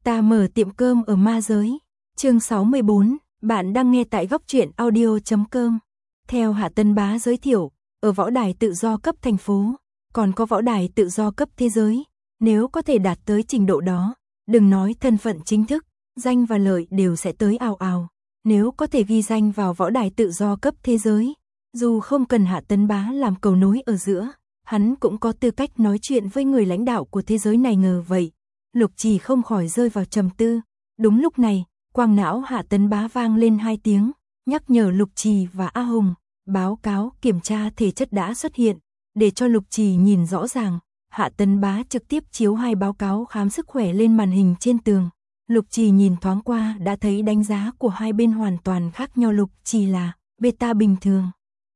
Ta mở tiệm cơm ở ma giới. Chương 64, bạn đang nghe tại góc truyện audio.com. Theo Hạ Tân Bá giới thiệu, ở võ đài tự do cấp thành phố, còn có võ đài tự do cấp thế giới, nếu có thể đạt tới trình độ đó, đừng nói thân phận chính thức, danh và lợi đều sẽ tới ào ào. Nếu có thể ghi danh vào võ đài tự do cấp thế giới, dù không cần Hạ Tân Bá làm cầu nối ở giữa, hắn cũng có tư cách nói chuyện với người lãnh đạo của thế giới này. Ngờ vậy, Lục Trì không khỏi rơi vào trầm tư. Đúng lúc này, quang não Hạ Tân Bá vang lên 2 tiếng, nhắc nhở Lục Trì và A Hùng. Báo cáo kiểm tra thể chất đã xuất hiện. Để cho Lục Trì nhìn rõ ràng, Hạ Tân Bá trực tiếp chiếu 2 báo cáo khám sức khỏe lên màn hình trên tường. Lục Trì nhìn thoáng qua đã thấy đánh giá của hai bên hoàn toàn khác nhau. Lục Trì là beta bình thường,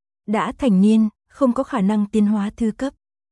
đã thành niên, không có khả năng tiến hóa thứ cấp.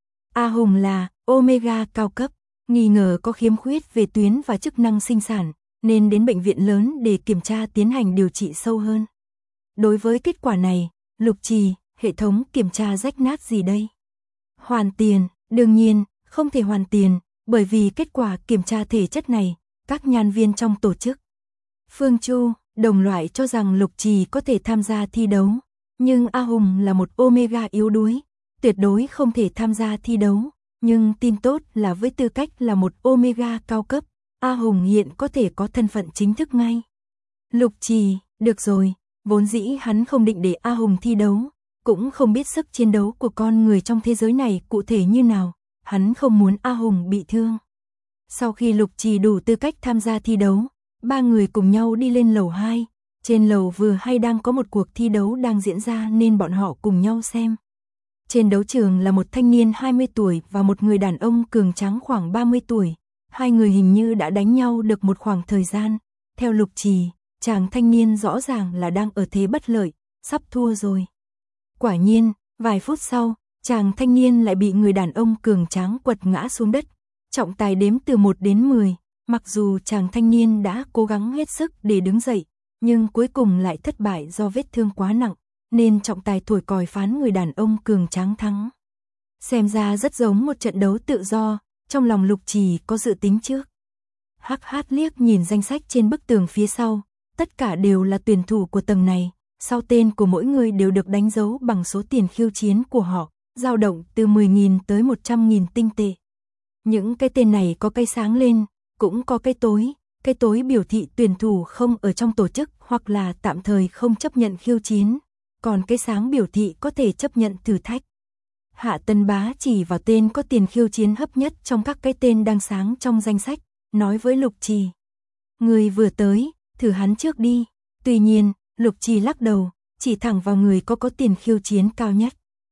A Hùng là omega cao cấp, nghi ngờ có khiếm khuyết về tuyến và chức năng sinh sản, nên đến bệnh viện lớn để kiểm tra tiến hành điều trị sâu hơn. Đối với kết quả này, Lục Trì, hệ thống kiểm tra rách nát gì đây? Hoàn tiền, đương nhiên, không thể hoàn tiền, bởi vì kết quả kiểm tra thể chất này, các nhân viên trong tổ chức Phương Chu, đồng loại cho rằng Lục Trì có thể tham gia thi đấu, nhưng A Hùng là một omega yếu đuối, tuyệt đối không thể tham gia thi đấu, nhưng tin tốt là với tư cách là một omega cao cấp, A Hùng hiện có thể có thân phận chính thức ngay. Lục Trì, được rồi, vốn dĩ hắn không định để A Hùng thi đấu, cũng không biết sức chiến đấu của con người trong thế giới này cụ thể như nào, hắn không muốn A Hùng bị thương. Sau khi Lục Trì đủ tư cách tham gia thi đấu, 3 người cùng nhau đi lên lầu 2, trên lầu vừa hay đang có một cuộc thi đấu đang diễn ra nên bọn họ cùng nhau xem. Trên đấu trường là một thanh niên 20 tuổi và một người đàn ông cường tráng khoảng 30 tuổi, hai người hình như đã đánh nhau được một khoảng thời gian. Theo Lục Trì, chàng thanh niên rõ ràng là đang ở thế bất lợi, sắp thua rồi. Quả nhiên, vài phút sau, chàng thanh niên lại bị người đàn ông cường tráng quật ngã xuống đất. Trọng tài đếm từ 1 đến 10, mặc dù chàng thanh niên đã cố gắng hết sức để đứng dậy, nhưng cuối cùng lại thất bại do vết thương quá nặng, nên trọng tài thổi còi phán người đàn ông cường tráng thắng. Xem ra rất giống một trận đấu tự do, trong lòng Lục Trì có dự tính trước. Hắc Hát liếc nhìn danh sách trên bức tường phía sau, tất cả đều là tuyển thủ của tầng này, sau tên của mỗi người đều được đánh dấu bằng số tiền khiêu chiến của họ, dao động từ 10.000 tới 100.000 tinh tệ. Những cái tên này có cái sáng lên, cũng có cái tối biểu thị tuyển thủ không ở trong tổ chức hoặc là tạm thời không chấp nhận khiêu chiến, còn cái sáng biểu thị có thể chấp nhận thử thách. Hạ Tân Bá chỉ vào tên có tiền khiêu chiến hấp nhất trong các cái tên đang sáng trong danh sách, nói với Lục Trì. Người vừa tới, thử hắn trước đi. Tuy nhiên, Lục Trì lắc đầu, chỉ thẳng vào người có tiền khiêu chiến cao nhất.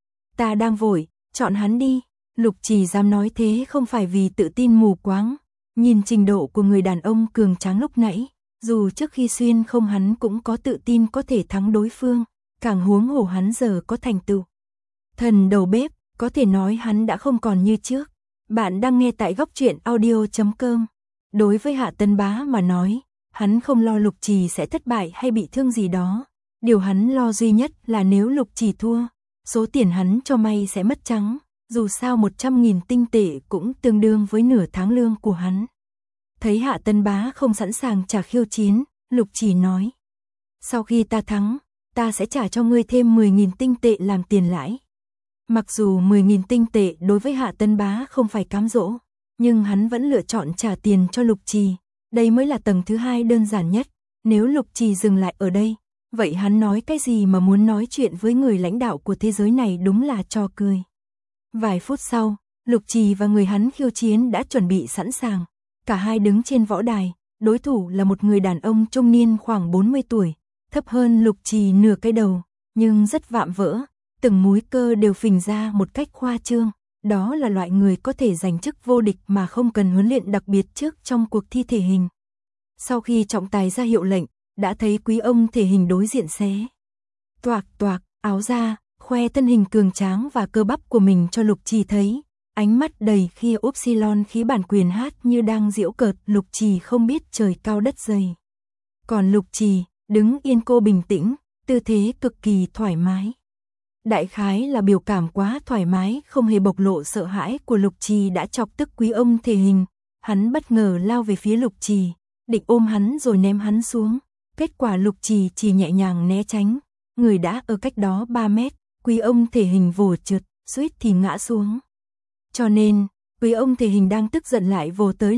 Ta đang vội, chọn hắn đi. Lục Trì dám nói thế không phải vì tự tin mù quáng. Nhìn trình độ của người đàn ông cường tráng lúc nãy, dù trước khi xuyên không hắn cũng có tự tin có thể thắng đối phương, càng huống hồ hắn giờ có thành tựu. Thần đầu bếp, có thể nói hắn đã không còn như trước. Bạn đang nghe tại góc truyện audio.com. Đối với Hạ Tân Bá mà nói, hắn không lo Lục Trì sẽ thất bại hay bị thương gì đó. Điều hắn lo duy nhất là nếu Lục Trì thua, số tiền hắn cho may sẽ mất trắng. Dù sao 100.000 tinh tệ cũng tương đương với nửa tháng lương của hắn. Thấy Hạ Tân Bá không sẵn sàng trả khiêu chiến, Lục Trì nói. Sau khi ta thắng, ta sẽ trả cho ngươi thêm 10.000 tinh tệ làm tiền lãi. Mặc dù 10.000 tinh tệ đối với Hạ Tân Bá không phải cám dỗ, nhưng hắn vẫn lựa chọn trả tiền cho Lục Trì. Đây mới là tầng thứ 2 đơn giản nhất. Nếu Lục Trì dừng lại ở đây, vậy hắn nói cái gì mà muốn nói chuyện với người lãnh đạo của thế giới này đúng là trò cười. Vài phút sau, Lục Trì và người hắn khiêu chiến đã chuẩn bị sẵn sàng. Cả hai đứng trên võ đài, đối thủ là một người đàn ông trung niên khoảng 40 tuổi, thấp hơn Lục Trì nửa cái đầu, nhưng rất vạm vỡ, từng múi cơ đều phình ra một cách khoa trương. Đó là loại người có thể giành chức vô địch mà không cần huấn luyện đặc biệt trước trong cuộc thi thể hình. Sau khi trọng tài ra hiệu lệnh, đã thấy quý ông thể hình đối diện xé toạc áo ra, khoe thân hình cường tráng và cơ bắp của mình cho Lục Trì thấy, ánh mắt đầy khi upsilon khí bản quyền hát như đang giễu cợt. Lục Trì không biết trời cao đất dày. Còn Lục Trì, đứng yên cô bình tĩnh, tư thế cực kỳ thoải mái. Đại khái là biểu cảm quá thoải mái không hề bộc lộ sợ hãi của Lục Trì đã chọc tức quý ông thể hình. hắn bất ngờ lao về phía Lục Trì, định ôm hắn rồi ném hắn xuống. Kết quả Lục Trì chỉ nhẹ nhàng né tránh, người đã ở cách đó 3 mét, Quý ông thể hình vồ trượt, suýt thì ngã xuống. Cho nên, Quý ông thể hình đang tức giận lại vồ tới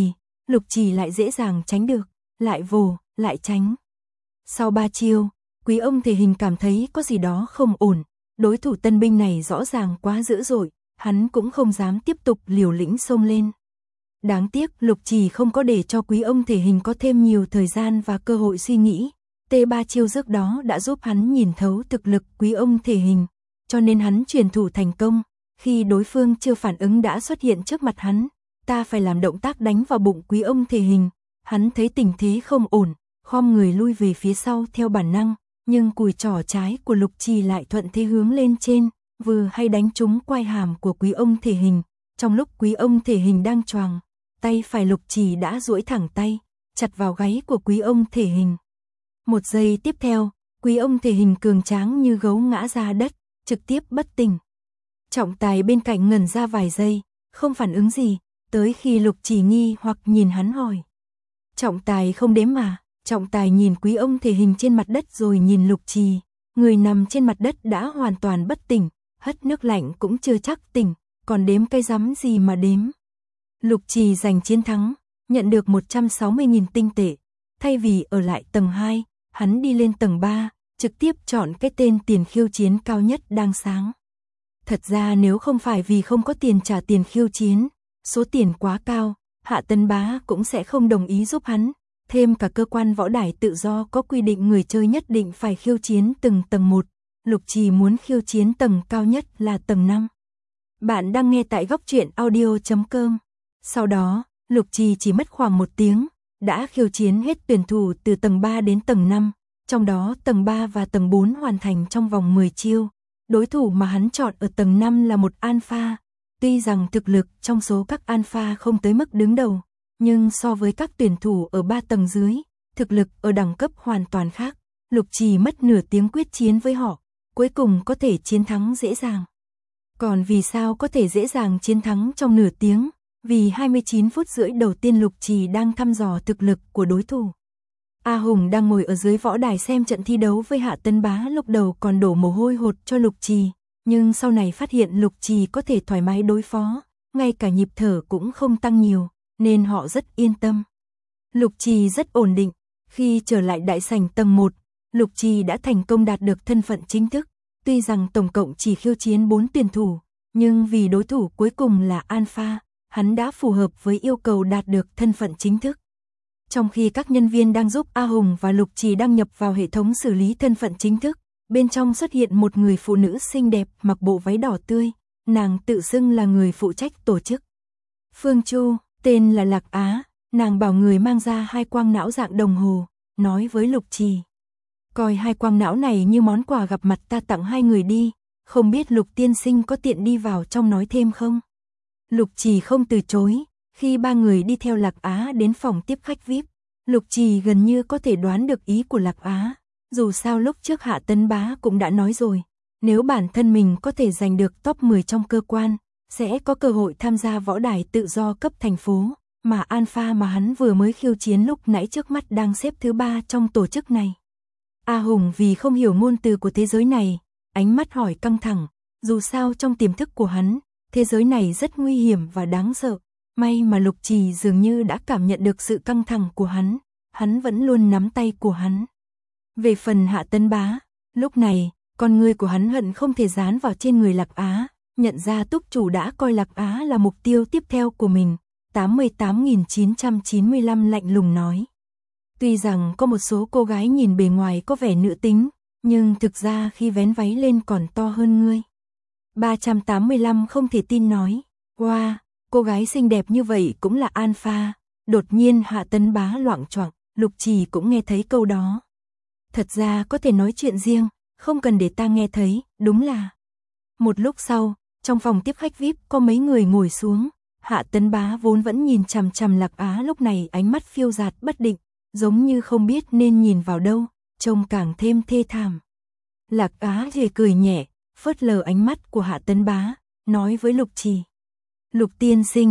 Lục Trì lại dễ dàng tránh được, lại vồ, lại tránh. Sau 3 chiêu, Quý ông thể hình cảm thấy có gì đó không ổn, đối thủ tân binh này rõ ràng quá dữ dội, hắn cũng không dám tiếp tục liều lĩnh xông lên. Đáng tiếc Lục Trì không có để cho Quý ông thể hình có thêm nhiều thời gian và cơ hội suy nghĩ. T3 chiêu trước đó đã giúp hắn nhìn thấu thực lực Quý ông thể hình, cho nên hắn truyền thủ thành công. Khi đối phương chưa phản ứng đã xuất hiện trước mặt hắn, ta phải làm động tác đánh vào bụng Quý ông thể hình. Hắn thấy tình thế không ổn, khom người lui về phía sau theo bản năng, nhưng cùi trỏ trái của Lục Trì lại thuận thế hướng lên trên, vừa hay đánh trúng quai hàm của Quý ông thể hình. Trong lúc Quý ông thể hình đang choàng, tay phải Lục Trì đã duỗi thẳng tay, chặt vào gáy của Quý ông thể hình. Một giây tiếp theo, Quý ông thể hình cường tráng như gấu ngã ra đất, trực tiếp bất tỉnh. Trọng tài bên cạnh ngẩn ra vài giây, không phản ứng gì, tới khi Lục Trì nghi hoặc nhìn hắn hỏi. Trọng tài không đếm mà, trọng tài nhìn Quý ông thể hình trên mặt đất rồi nhìn Lục Trì, người nằm trên mặt đất đã hoàn toàn bất tỉnh, hất nước lạnh cũng chưa chắc tỉnh, còn đếm cái rắm gì mà đếm. Lục Trì giành chiến thắng, nhận được 160.000 tinh tệ, thay vì ở lại tầng 2, hắn đi lên tầng 3, trực tiếp chọn cái tên tiền khiêu chiến cao nhất đang sáng. Thật ra nếu không phải vì không có tiền trả tiền khiêu chiến, số tiền quá cao, Hạ Tấn Bá cũng sẽ không đồng ý giúp hắn, thêm cả cơ quan võ đài tự do có quy định người chơi nhất định phải khiêu chiến từng tầng 1, Lục Trì muốn khiêu chiến tầng cao nhất là tầng 5. Bạn đang nghe tại góc truyện audio.com. Sau đó, Lục Trì chỉ mất khoảng 1 tiếng, đã khiêu chiến hết tuyển thủ từ tầng 3 đến tầng 5, trong đó tầng 3 và tầng 4 hoàn thành trong vòng 10 chiêu. Đối thủ mà hắn chọn ở tầng 5 là một alpha, tuy rằng thực lực trong số các alpha không tới mức đứng đầu, nhưng so với các tuyển thủ ở 3 tầng dưới, thực lực ở đẳng cấp hoàn toàn khác. Lục Trì mất nửa tiếng quyết chiến với họ, cuối cùng có thể chiến thắng dễ dàng. Còn vì sao có thể dễ dàng chiến thắng trong nửa tiếng? Vì 29 phút rưỡi đầu tiên Lục Trì đang thăm dò thực lực của đối thủ. A Hùng đang ngồi ở dưới võ đài xem trận thi đấu với Hạ Tấn Bá, lúc đầu còn đổ mồ hôi hột cho Lục Trì, nhưng sau này phát hiện Lục Trì có thể thoải mái đối phó, ngay cả nhịp thở cũng không tăng nhiều, nên họ rất yên tâm. Lục Trì rất ổn định, khi trở lại đại sảnh tầng 1, Lục Trì đã thành công đạt được thân phận chính thức, tuy rằng tổng cộng chỉ khiêu chiến 4 tuyển thủ, nhưng vì đối thủ cuối cùng là alpha, hắn đã phù hợp với yêu cầu đạt được thân phận chính thức. Trong khi các nhân viên đang giúp A Hùng và Lục Trì đăng nhập vào hệ thống xử lý thân phận chính thức, bên trong xuất hiện một người phụ nữ xinh đẹp mặc bộ váy đỏ tươi, nàng tự xưng là người phụ trách tổ chức. Phương Chu, tên là Lạc Á, nàng bảo người mang ra 2 quang não dạng đồng hồ, nói với Lục Trì. Coi 2 quang não này như món quà gặp mặt ta tặng 2 người đi, không biết Lục tiên sinh có tiện đi vào trong nói thêm không? Lục Trì không từ chối, khi 3 người đi theo Lạc Á đến phòng tiếp khách VIP, Lục Trì gần như có thể đoán được ý của Lạc Á, dù sao lúc trước Hạ Tấn Bá cũng đã nói rồi, nếu bản thân mình có thể giành được top 10 trong cơ quan, sẽ có cơ hội tham gia võ đài tự do cấp thành phố, mà alpha mà hắn vừa mới khiêu chiến lúc nãy trước mắt đang xếp thứ 3 trong tổ chức này. A Hùng vì không hiểu ngôn từ của thế giới này, ánh mắt hỏi căng thẳng, dù sao trong tiềm thức của hắn, thế giới này rất nguy hiểm và đáng sợ. May mà Lục Trì dường như đã cảm nhận được sự căng thẳng của hắn vẫn luôn nắm tay của hắn. Về phần Hạ Tấn Bá, lúc này, con người của hắn hận không thể dán vào trên người Lạc Á, nhận ra túc chủ đã coi Lạc Á là mục tiêu tiếp theo của mình. 88.995 lạnh lùng nói. Tuy rằng có một số cô gái nhìn bề ngoài có vẻ nữ tính, nhưng thực ra khi vén váy lên còn to hơn ngươi. 385 không thể tin nói, wow, cô gái xinh đẹp như vậy cũng là alpha. Đột nhiên Hạ Tấn Bá loạng choạng, Lục Trì cũng nghe thấy câu đó. Thật ra có thể nói chuyện riêng, không cần để ta nghe thấy, đúng là. Một lúc sau, trong phòng tiếp khách VIP có mấy người ngồi xuống, Hạ Tấn Bá vốn vẫn nhìn chằm chằm Lạc Á lúc này ánh mắt phiêu dạt bất định, giống như không biết nên nhìn vào đâu, trông càng thêm thê thảm. Lạc Á thì cười nhẹ, phớt lờ ánh mắt của Hạ Tấn Bá, nói với Lục Trì. Lục tiên sinh,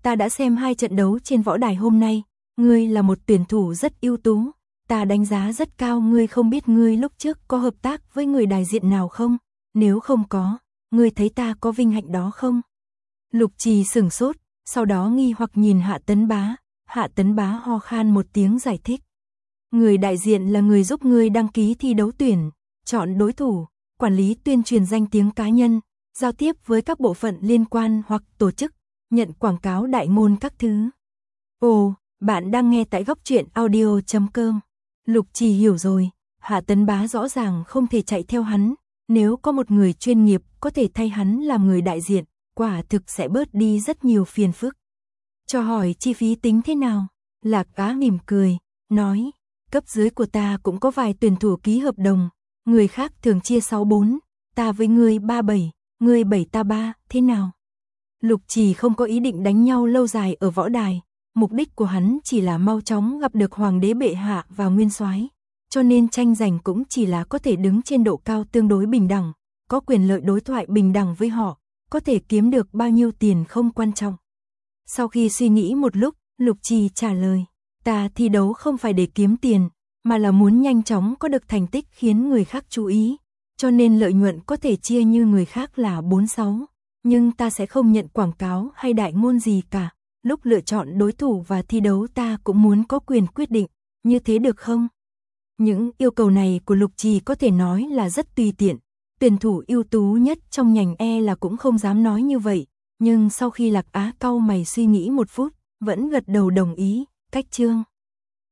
ta đã xem 2 trận đấu trên võ đài hôm nay, ngươi là một tuyển thủ rất ưu tú, ta đánh giá rất cao ngươi, không biết ngươi lúc trước có hợp tác với người đại diện nào không? Nếu không có, ngươi thấy ta có vinh hạnh đó không? Lục Trì sửng sốt, sau đó nghi hoặc nhìn Hạ Tấn Bá ho khan một tiếng giải thích. Người đại diện là người giúp ngươi đăng ký thi đấu tuyển, chọn đối thủ, quản lý tuyên truyền danh tiếng cá nhân, giao tiếp với các bộ phận liên quan hoặc tổ chức, nhận quảng cáo đại ngôn các thứ. Ồ, bạn đang nghe tại góc truyện audio.com. Lục Trì hiểu rồi, Hạ Tấn Bá rõ ràng không thể chạy theo hắn, nếu có một người chuyên nghiệp có thể thay hắn làm người đại diện, quả thực sẽ bớt đi rất nhiều phiền phức. Cho hỏi chi phí tính thế nào? Lạc Á mỉm cười, nói, cấp dưới của ta cũng có vài tuyển thủ ký hợp đồng, người khác thường chia 6-4, ta với ngươi 3-7, ngươi 7 ta 3, thế nào? Lục Trì không có ý định đánh nhau lâu dài ở võ đài, mục đích của hắn chỉ là mau chóng gặp được hoàng đế bệ hạ và nguyên soái, cho nên tranh giành cũng chỉ là có thể đứng trên độ cao tương đối bình đẳng, có quyền lợi đối thoại bình đẳng với họ, có thể kiếm được bao nhiêu tiền không quan trọng. Sau khi suy nghĩ một lúc, Lục Trì trả lời, ta thi đấu không phải để kiếm tiền, mà là muốn nhanh chóng có được thành tích khiến người khác chú ý, cho nên lợi nhuận có thể chia như người khác là 4-6, nhưng ta sẽ không nhận quảng cáo hay đại ngôn gì cả. Lúc lựa chọn đối thủ và thi đấu ta cũng muốn có quyền quyết định, như thế được không? Những yêu cầu này của Lục Trì có thể nói là rất tùy tiện, tuyển thủ ưu tú nhất trong ngành là cũng không dám nói như vậy, nhưng sau khi Lạc Á cau mày suy nghĩ một phút, vẫn gật đầu đồng ý, cách chương.